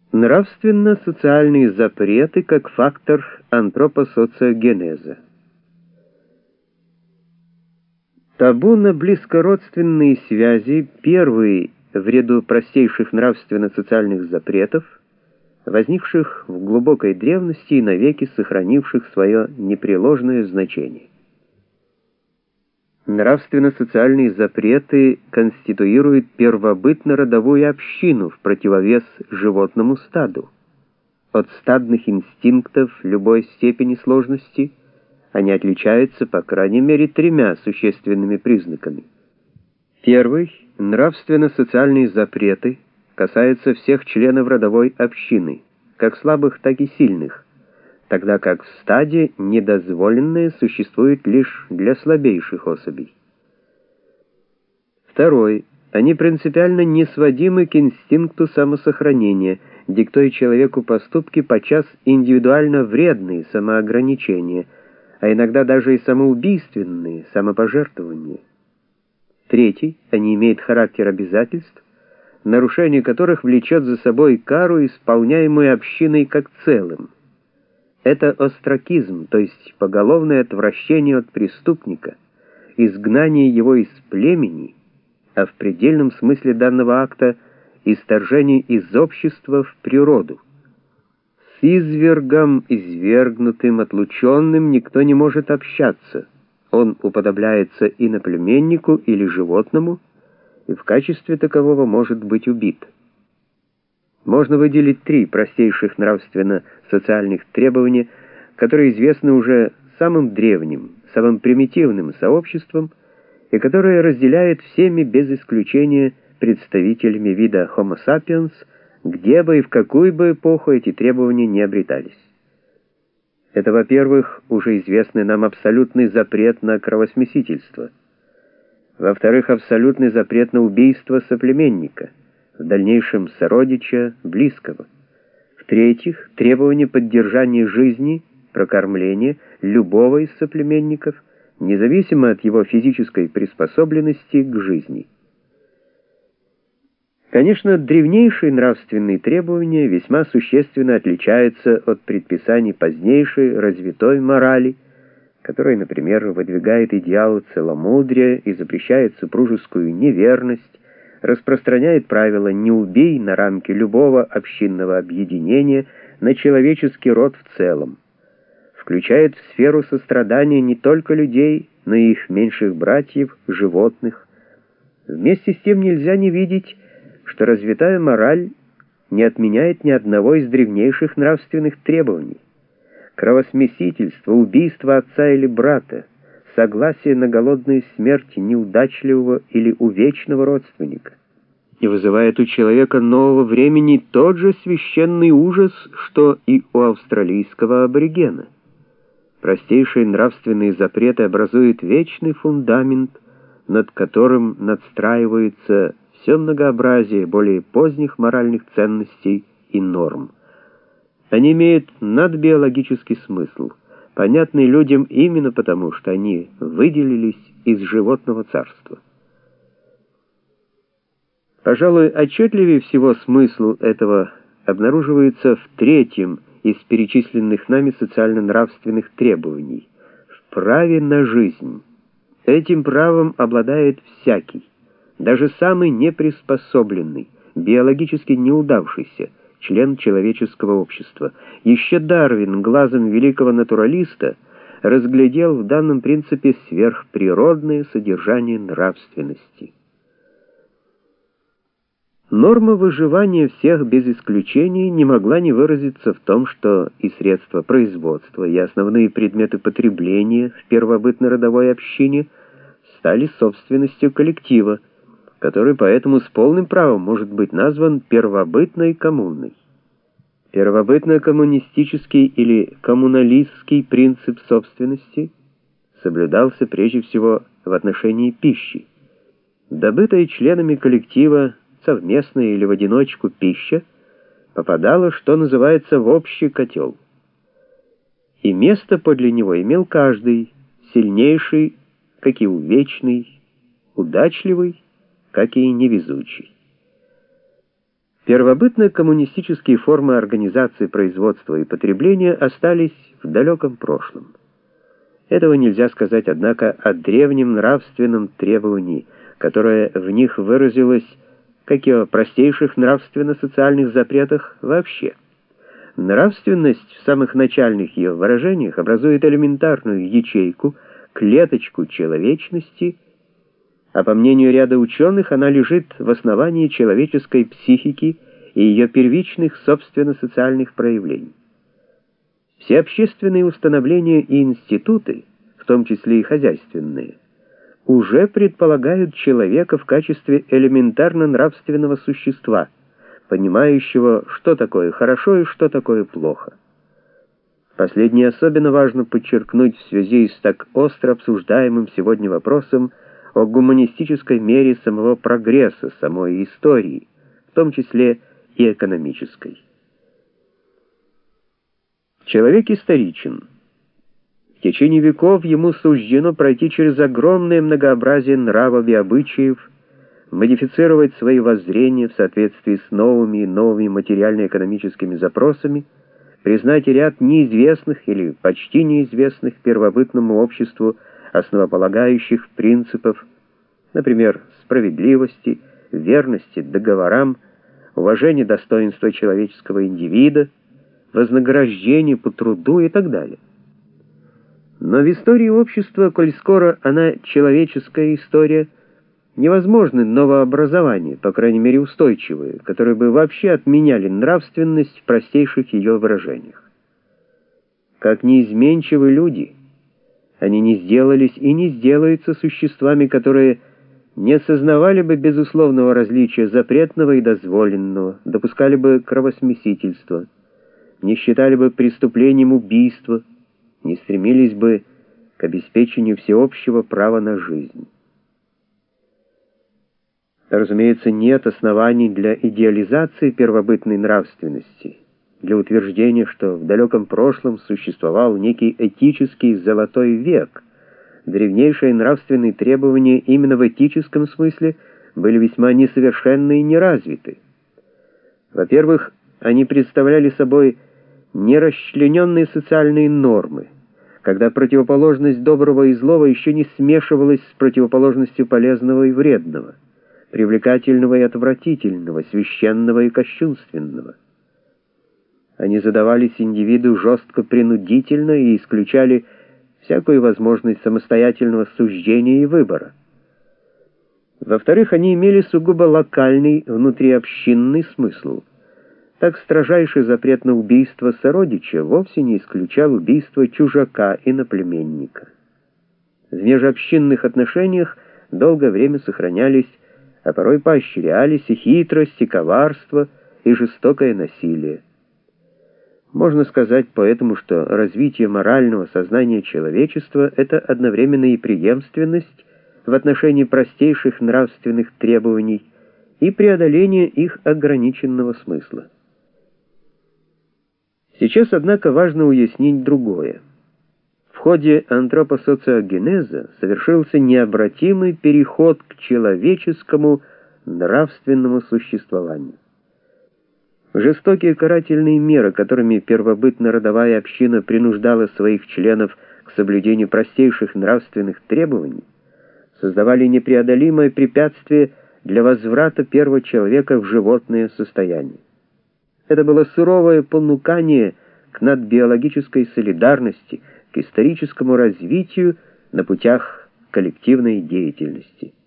Нравственно-социальные запреты как фактор антропосоциогенеза. Табу на близкородственные связи — первый в ряду простейших нравственно-социальных запретов, возникших в глубокой древности и навеки сохранивших свое непреложное значение. Нравственно-социальные запреты конституируют первобытно-родовую общину в противовес животному стаду. От стадных инстинктов любой степени сложности они отличаются по крайней мере тремя существенными признаками. Первый — нравственно-социальные запреты касаются всех членов родовой общины, как слабых, так и сильных, тогда как в стаде недозволенное существует лишь для слабейших особей. Второй. Они принципиально не сводимы к инстинкту самосохранения, диктуя человеку поступки подчас индивидуально вредные самоограничения, а иногда даже и самоубийственные самопожертвования. Третий. Они имеют характер обязательств, нарушение которых влечет за собой кару, исполняемую общиной как целым. Это остракизм, то есть поголовное отвращение от преступника, изгнание его из племени, а в предельном смысле данного акта исторжение из общества в природу. С извергом, извергнутым, отлученным никто не может общаться. Он уподобляется иноплеменнику или животному, и в качестве такового может быть убит. Можно выделить три простейших нравственно-социальных требования, которые известны уже самым древним, самым примитивным сообществам и которые разделяют всеми без исключения представителями вида Homo sapiens, где бы и в какую бы эпоху эти требования не обретались. Это, во-первых, уже известный нам абсолютный запрет на кровосмесительство. Во-вторых, абсолютный запрет на убийство соплеменника, в дальнейшем сородича, близкого. В-третьих, требование поддержания жизни, прокормления любого из соплеменников, независимо от его физической приспособленности к жизни. Конечно, древнейшие нравственные требования весьма существенно отличаются от предписаний позднейшей развитой морали, которая, например, выдвигает идеал целомудрия и запрещает супружескую неверность, распространяет правило «не убей» на рамки любого общинного объединения, на человеческий род в целом, включает в сферу сострадания не только людей, но и их меньших братьев, животных. Вместе с тем нельзя не видеть, что развитая мораль не отменяет ни одного из древнейших нравственных требований. Кровосмесительство, убийство отца или брата, согласие на голодную смерть неудачливого или увечного родственника, и вызывает у человека нового времени тот же священный ужас, что и у австралийского аборигена. Простейшие нравственные запреты образуют вечный фундамент, над которым надстраивается все многообразие более поздних моральных ценностей и норм. Они имеют надбиологический смысл, понятный людям именно потому, что они выделились из животного царства. Пожалуй, отчетливее всего смысл этого обнаруживается в третьем из перечисленных нами социально-нравственных требований — в праве на жизнь. Этим правом обладает всякий, даже самый неприспособленный, биологически неудавшийся член человеческого общества. Еще Дарвин глазом великого натуралиста разглядел в данном принципе сверхприродное содержание нравственности. Норма выживания всех без исключения не могла не выразиться в том, что и средства производства, и основные предметы потребления в первобытно-родовой общине стали собственностью коллектива, который поэтому с полным правом может быть назван первобытной коммуной. Первобытно-коммунистический или коммуналистский принцип собственности соблюдался прежде всего в отношении пищи. Добытая членами коллектива совместная или в одиночку пища попадала, что называется, в общий котел. И место подле него имел каждый, сильнейший, как и увечный, удачливый, как и невезучий. Первобытно-коммунистические формы организации производства и потребления остались в далеком прошлом. Этого нельзя сказать, однако, о древнем нравственном требовании, которое в них выразилось, как и о простейших нравственно-социальных запретах вообще. Нравственность в самых начальных ее выражениях образует элементарную ячейку, клеточку человечности, а по мнению ряда ученых, она лежит в основании человеческой психики и ее первичных собственно-социальных проявлений. Все общественные установления и институты, в том числе и хозяйственные, уже предполагают человека в качестве элементарно-нравственного существа, понимающего, что такое хорошо и что такое плохо. Последнее особенно важно подчеркнуть в связи с так остро обсуждаемым сегодня вопросом о гуманистической мере самого прогресса, самой истории, в том числе и экономической. Человек историчен. В течение веков ему суждено пройти через огромное многообразие нравов и обычаев, модифицировать свои воззрения в соответствии с новыми и новыми материально-экономическими запросами, признать ряд неизвестных или почти неизвестных первобытному обществу основополагающих принципов, например, справедливости, верности договорам, уважения достоинства человеческого индивида, вознаграждение по труду и так далее. Но в истории общества, коль скоро она человеческая история, невозможны новообразования, по крайней мере устойчивые, которые бы вообще отменяли нравственность в простейших ее выражениях. Как неизменчивы люди, они не сделались и не сделаются существами, которые не осознавали бы безусловного различия запретного и дозволенного, допускали бы кровосмесительство, не считали бы преступлением убийства, не стремились бы к обеспечению всеобщего права на жизнь. Разумеется, нет оснований для идеализации первобытной нравственности, для утверждения, что в далеком прошлом существовал некий этический золотой век. Древнейшие нравственные требования именно в этическом смысле были весьма несовершенны и неразвиты. Во-первых, они представляли собой нерасчлененные социальные нормы, когда противоположность доброго и злого еще не смешивалась с противоположностью полезного и вредного, привлекательного и отвратительного, священного и кощунственного. Они задавались индивиду жестко принудительно и исключали всякую возможность самостоятельного суждения и выбора. Во-вторых, они имели сугубо локальный, внутриобщинный смысл. Так строжайший запрет на убийство сородича вовсе не исключал убийство чужака, иноплеменника. В межобщинных отношениях долгое время сохранялись, а порой поощрялись и хитрость, и коварство, и жестокое насилие. Можно сказать поэтому, что развитие морального сознания человечества — это одновременно и преемственность в отношении простейших нравственных требований и преодоление их ограниченного смысла. Сейчас, однако, важно уяснить другое. В ходе антропосоциогенеза совершился необратимый переход к человеческому нравственному существованию. Жестокие карательные меры, которыми первобытно-родовая община принуждала своих членов к соблюдению простейших нравственных требований, создавали непреодолимое препятствие для возврата первого человека в животное состояние. Это было суровое понукание к надбиологической солидарности, к историческому развитию на путях коллективной деятельности.